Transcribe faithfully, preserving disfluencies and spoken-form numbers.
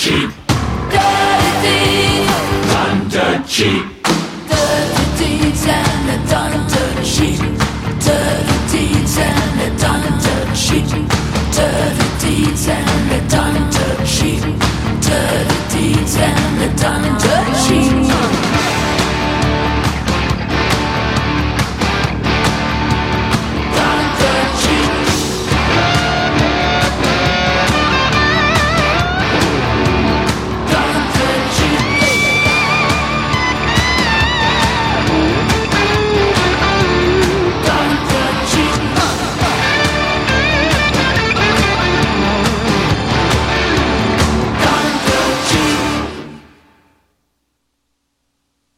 cheap. Dirty deeds. Done dirt cheap. Dirty deeds and they're done dirt cheap. Dirty deeds and they're done dirt cheap. Dirty deeds and they're done dirt cheap. Dirty deeds and they're done dirt cheap.